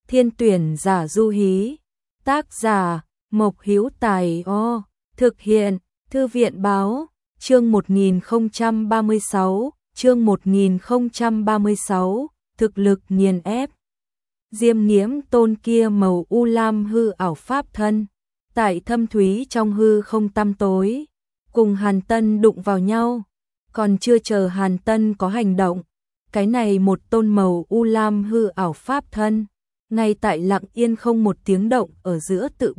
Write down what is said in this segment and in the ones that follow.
Thiên tuyển giả du hí. Tác giả Mộc Hữu Tài. Thực hiện Thư viện báo. Chương 1036. Chương 1036. Thực lực nghiền ép. Diêm Nghiễm tôn kia màu u lam hư ảo pháp thân, tại thâm thúy trong hư không tăm tối, cùng Hàn Tân đụng vào nhau. Còn chưa chờ Hàn Tân có hành động, cái này một tôn màu u lam hư ảo pháp thân, ngay tại lặng yên không một tiếng động ở giữa tự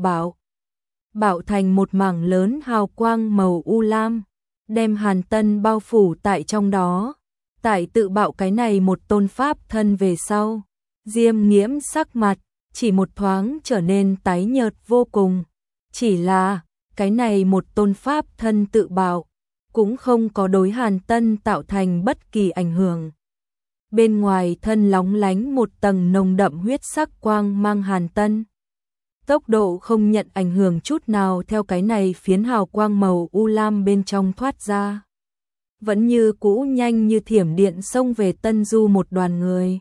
bạo thành một mảng lớn hào quang màu u lam, đem Hàn Tân bao phủ tại trong đó. Tại tự bạo cái này một tôn pháp thân về sau, Diêm Nghiễm sắc mặt chỉ một thoáng trở nên tái nhợt vô cùng. Chỉ là cái này một tôn pháp thân tự bạo cũng không có đối Hàn Tân tạo thành bất kỳ ảnh hưởng. Bên ngoài thân lóng lánh một tầng nồng đậm huyết sắc quang mang, Hàn Tân tốc độ không nhận ảnh hưởng chút nào theo cái này phiến hào quang màu u lam bên trong thoát ra. Vẫn như cũ nhanh như thiểm điện xông về Tân Du một đoàn người.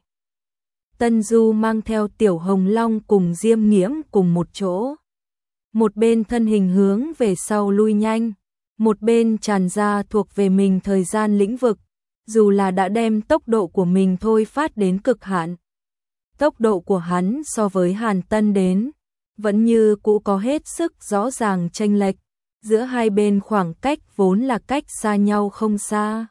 Tân Du mang theo Tiểu Hồng Long cùng Diêm Nghiễm cùng một chỗ. Một bên thân hình hướng về sau lui nhanh, một bên tràn ra thuộc về mình thời gian lĩnh vực, dù là đã đem tốc độ của mình thôi phát đến cực hạn. Tốc độ của hắn so với Hàn Tân đến, vẫn như cũ có hết sức rõ ràng chênh lệch, giữa hai bên khoảng cách vốn là cách xa nhau không xa.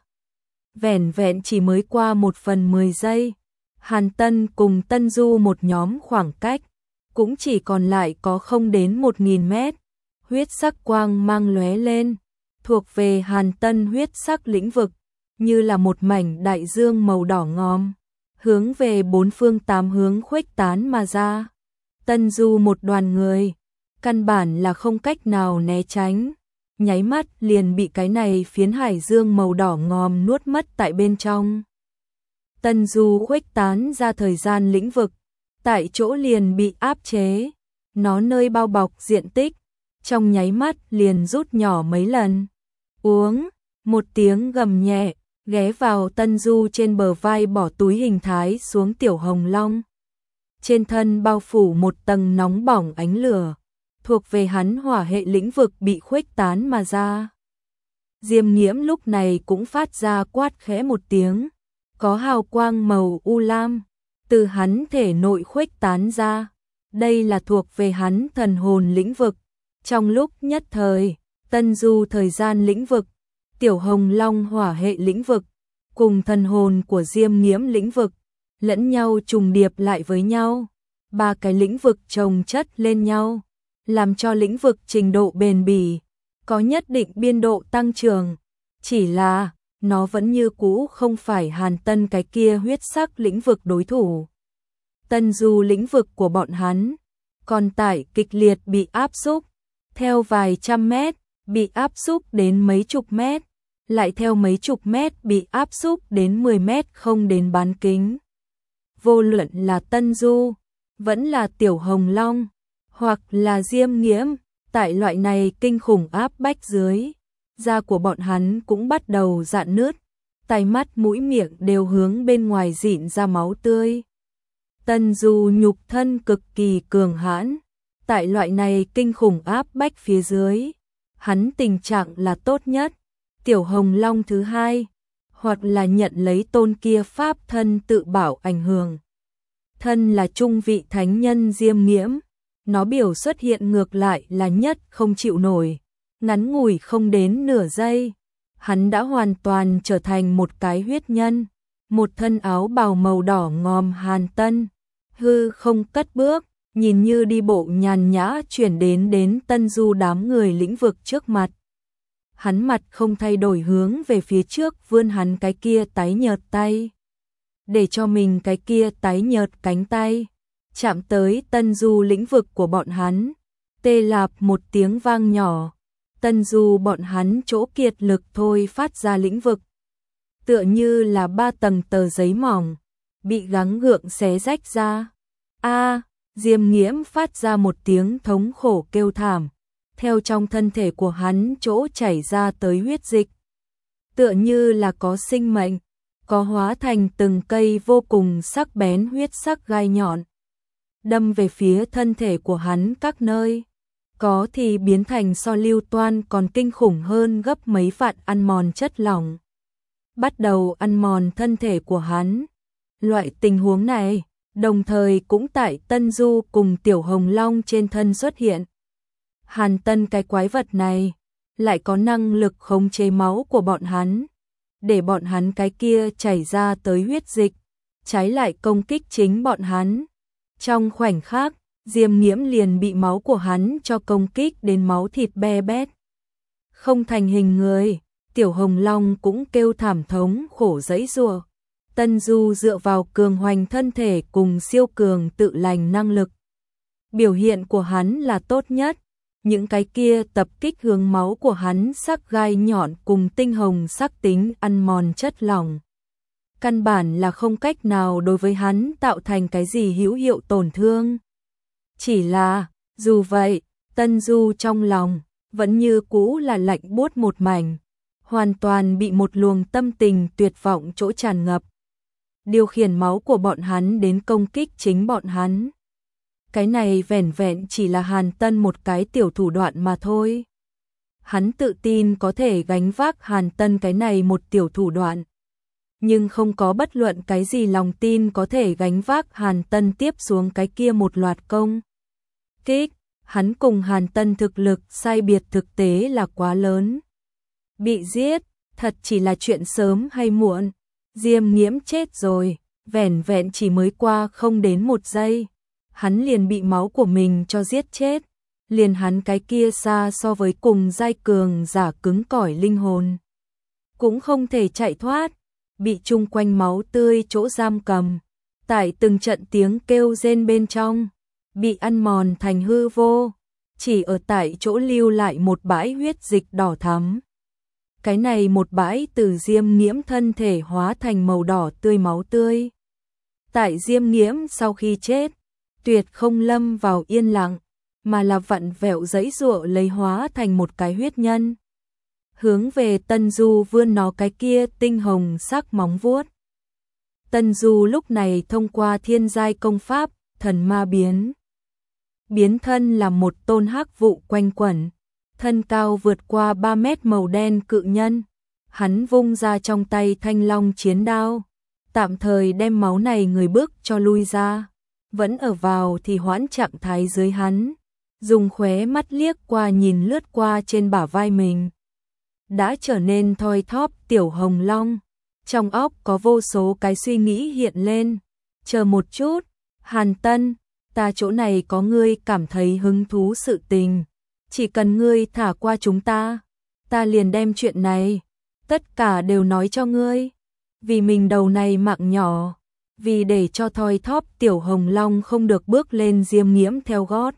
Vẻn vẹn chỉ mới qua 1/10 giây, Hàn Tân cùng Tân Du một nhóm khoảng cách, cũng chỉ còn lại có không đến 1000 mét. Huyết sắc quang mang lóe lên, thuộc về Hàn Tân huyết sắc lĩnh vực, như là một mảnh đại dương màu đỏ ngòm, hướng về bốn phương tám hướng khuếch tán mà ra. Tân Du một đoàn người, căn bản là không cách nào né tránh, nháy mắt liền bị cái này phiến hải dương màu đỏ ngòm nuốt mất tại bên trong. Tân Du khuếch tán ra thời gian lĩnh vực, tại chỗ liền bị áp chế, nó nơi bao bọc diện tích, trong nháy mắt liền rút nhỏ mấy lần. Uống, một tiếng gầm nhẹ, ghé vào Tân Du trên bờ vai bỏ túi hình thái xuống Tiểu Hồng Long. Trên thân bao phủ một tầng nóng bỏng ánh lửa, thuộc về hắn hỏa hệ lĩnh vực bị khuếch tán mà ra. Diêm Nghiễm lúc này cũng phát ra quát khẽ một tiếng, có hào quang màu u lam từ hắn thể nội khuếch tán ra. Đây là thuộc về hắn thần hồn lĩnh vực. Trong lúc nhất thời, Tân Du thời gian lĩnh vực, Tiểu Hồng Long hỏa hệ lĩnh vực, cùng thần hồn của Diêm Nghiễm lĩnh vực, lẫn nhau trùng điệp lại với nhau. Ba cái lĩnh vực chồng chất lên nhau, làm cho lĩnh vực trình độ bền bỉ, có nhất định biên độ tăng trưởng. Chỉ là, nó vẫn như cũ không phải Hàn Tân cái kia huyết sắc lĩnh vực đối thủ. Tân Du lĩnh vực của bọn hắn, còn tại kịch liệt bị áp xúc, theo vài trăm mét, bị áp xúc đến mấy chục mét, lại theo mấy chục mét bị áp xúc đến 10 mét không đến bán kính. Vô luận là Tân Du, vẫn là Tiểu Hồng Long, hoặc là Diêm Nghiễm, tại loại này kinh khủng áp bách dưới, da của bọn hắn cũng bắt đầu rạn nứt, tai mắt mũi miệng đều hướng bên ngoài rịn ra máu tươi. Tân Du nhục thân cực kỳ cường hãn, tại loại này kinh khủng áp bách phía dưới, hắn tình trạng là tốt nhất. Tiểu Hồng Long thứ hai, hoặc là nhận lấy tôn kia pháp thân tự bảo ảnh hưởng. Thân là trung vị thánh nhân Diêm Nghiễm, nó biểu xuất hiện ngược lại là nhất không chịu nổi. Ngắn ngủi không đến nửa giây, hắn đã hoàn toàn trở thành một cái huyết nhân, một thân áo bào màu đỏ ngòm. Hàn Tân hư không cất bước, nhìn như đi bộ nhàn nhã chuyển đến Tân Du đám người lĩnh vực trước mặt. Hắn mặt không thay đổi hướng về phía trước vươn hắn cái kia tái nhợt tay, để cho mình cái kia tái nhợt cánh tay chạm tới Tân Du lĩnh vực của bọn hắn. Tê lạp một tiếng vang nhỏ, Tân Du bọn hắn chỗ kiệt lực thôi phát ra lĩnh vực, tựa như là 3 tầng tờ giấy mỏng, bị gắng gượng xé rách ra. Diêm Nghiễm phát ra một tiếng thống khổ kêu thảm, theo trong thân thể của hắn chỗ chảy ra tới huyết dịch, tựa như là có sinh mệnh, có hóa thành từng cây vô cùng sắc bén huyết sắc gai nhọn, đâm về phía thân thể của hắn các nơi. Có thì biến thành so lưu toan còn kinh khủng hơn gấp mấy vạn, ăn mòn chất lỏng. Bắt đầu ăn mòn thân thể của hắn. Loại tình huống này, đồng thời cũng tại Tân Du cùng Tiểu Hồng Long trên thân xuất hiện. Hàn Tân cái quái vật này, lại có năng lực khống chế máu của bọn hắn, để bọn hắn cái kia chảy ra tới huyết dịch, trái lại công kích chính bọn hắn. Trong khoảnh khắc, Diêm Nghiễm liền bị máu của hắn cho công kích đến máu thịt be bét. Không thành hình người, Tiểu Hồng Long cũng kêu thảm thống khổ giãy giụa. Tân Du dựa vào cường hoành thân thể cùng siêu cường tự lành năng lực. Biểu hiện của hắn là tốt nhất. Những cái kia tập kích hướng máu của hắn sắc gai nhọn cùng tinh hồng sắc tính ăn mòn chất lỏng. Căn bản là không cách nào đối với hắn tạo thành cái gì hữu hiệu tổn thương. Chỉ là, dù vậy, Tân Du trong lòng, vẫn như cũ là lạnh buốt một mảnh. Hoàn toàn bị một luồng tâm tình tuyệt vọng chỗ tràn ngập. Điều khiển máu của bọn hắn đến công kích chính bọn hắn. Cái này vẻn vẹn chỉ là Hàn Tân một cái tiểu thủ đoạn mà thôi. Hắn tự tin có thể gánh vác Hàn Tân cái này một tiểu thủ đoạn. Nhưng không có bất luận cái gì lòng tin có thể gánh vác Hàn Tân tiếp xuống cái kia một loạt công kích. Hắn cùng Hàn Tân thực lực sai biệt thực tế là quá lớn. Bị giết, thật chỉ là chuyện sớm hay muộn. Diêm Nghiễm chết rồi, vẻn vẹn chỉ mới qua không đến một giây. Hắn liền bị máu của mình cho giết chết. Liền hắn cái kia xa so với cùng giai cường giả cứng cỏi linh hồn. Cũng không thể chạy thoát, bị chung quanh máu tươi chỗ giam cầm. Tại từng trận tiếng kêu rên bên trong, bị ăn mòn thành hư vô. Chỉ ở tại chỗ lưu lại một bãi huyết dịch đỏ thắm. Cái này một bãi từ Diêm Nghiễm thân thể hóa thành màu đỏ tươi máu tươi. Tại Diêm Nghiễm sau khi chết, tuyệt không lâm vào yên lặng, mà là vặn vẹo giãy giụa lấy hóa thành một cái huyết nhân. Hướng về Tân Du vươn nó cái kia tinh hồng sắc móng vuốt. Tân Du lúc này thông qua thiên giai công pháp, thần ma biến. Biến thân là một tôn hắc vụ quanh quẩn. Thân cao vượt qua 3 mét màu đen cự nhân. Hắn vung ra trong tay thanh long chiến đao. Tạm thời đem máu này người bước cho lui ra. Vẫn ở vào thì hoãn trạng thái dưới hắn. Dùng khóe mắt liếc qua nhìn lướt qua trên bả vai mình. Đã trở nên thoi thóp Tiểu Hồng Long. Trong óc có vô số cái suy nghĩ hiện lên. Chờ một chút, Hàn Tân, ta chỗ này có ngươi cảm thấy hứng thú sự tình. Chỉ cần ngươi thả qua chúng ta liền đem chuyện này, tất cả đều nói cho ngươi. Vì mình đầu này mạng nhỏ, vì để cho thoi thóp Tiểu Hồng Long không được bước lên Diêm Nghiễm theo gót.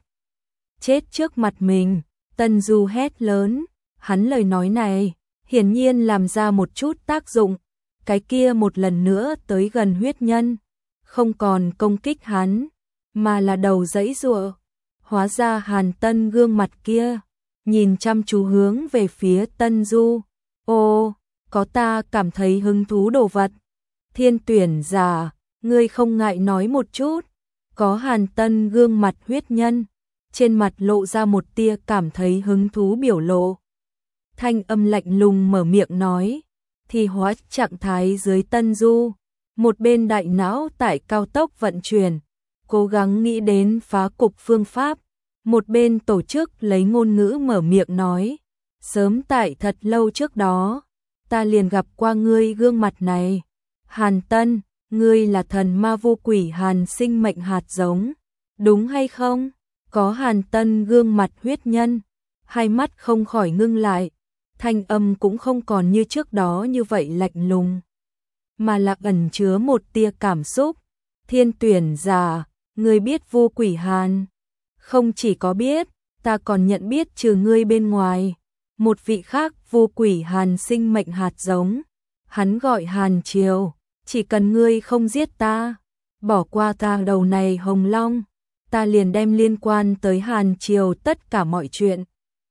Chết trước mặt mình, Tân Du hét lớn, hắn lời nói này, hiển nhiên làm ra một chút tác dụng. Cái kia một lần nữa tới gần huyết nhân, không còn công kích hắn, mà là đầu giãy giụa. Hóa ra Hàn Tân gương mặt kia, nhìn chăm chú hướng về phía Tân Du. Ô, có ta cảm thấy hứng thú đồ vật. Thiên tuyển giả, ngươi không ngại nói một chút. Có Hàn Tân gương mặt huyết nhân, trên mặt lộ ra một tia cảm thấy hứng thú biểu lộ. Thanh âm lạnh lùng mở miệng nói, thì hóa trạng thái dưới Tân Du. Một bên đại não tại cao tốc vận chuyển, cố gắng nghĩ đến phá cục phương pháp. Một bên tổ chức lấy ngôn ngữ mở miệng nói, sớm tại thật lâu trước đó, ta liền gặp qua ngươi gương mặt này. Hàn Tân, ngươi là thần ma vô quỷ Hàn sinh mệnh hạt giống, đúng hay không? Có Hàn Tân gương mặt huyết nhân, hai mắt không khỏi ngưng lại, thanh âm cũng không còn như trước đó như vậy lạnh lùng, mà là ẩn chứa một tia cảm xúc. Thiên tuyển giả, ngươi biết vô quỷ Hàn? Không chỉ có biết, ta còn nhận biết trừ ngươi bên ngoài, một vị khác vô quỷ Hàn sinh mệnh hạt giống. Hắn gọi Hàn Triều, chỉ cần ngươi không giết ta, bỏ qua ta đầu này Hồng Long, ta liền đem liên quan tới Hàn Triều tất cả mọi chuyện.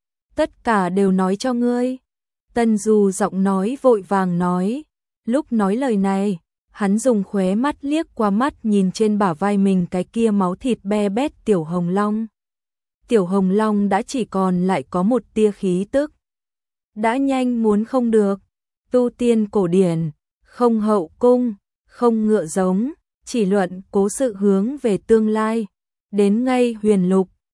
Tất cả đều nói cho ngươi. Tân Du giọng nói vội vàng nói, lúc nói lời này, Hắn dùng khóe mắt liếc qua mắt nhìn trên bả vai mình cái kia máu thịt be bét Tiểu Hồng Long. Tiểu Hồng Long đã chỉ còn lại có một tia khí tức. Đã nhanh muốn không được. Tu tiên cổ điển, không hậu cung, không ngựa giống, chỉ luận cố sự hướng về tương lai. Đến ngay huyền lục,